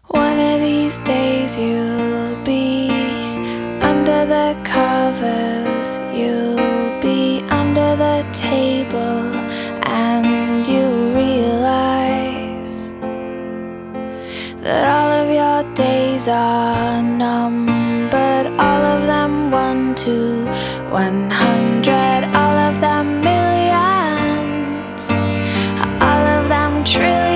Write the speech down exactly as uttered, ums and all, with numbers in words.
One of these days you'll be under the covers, you'll be under the table, and you realize that all of your days are numbered, all of them one to one hundred, all of them millions, all of them trillions.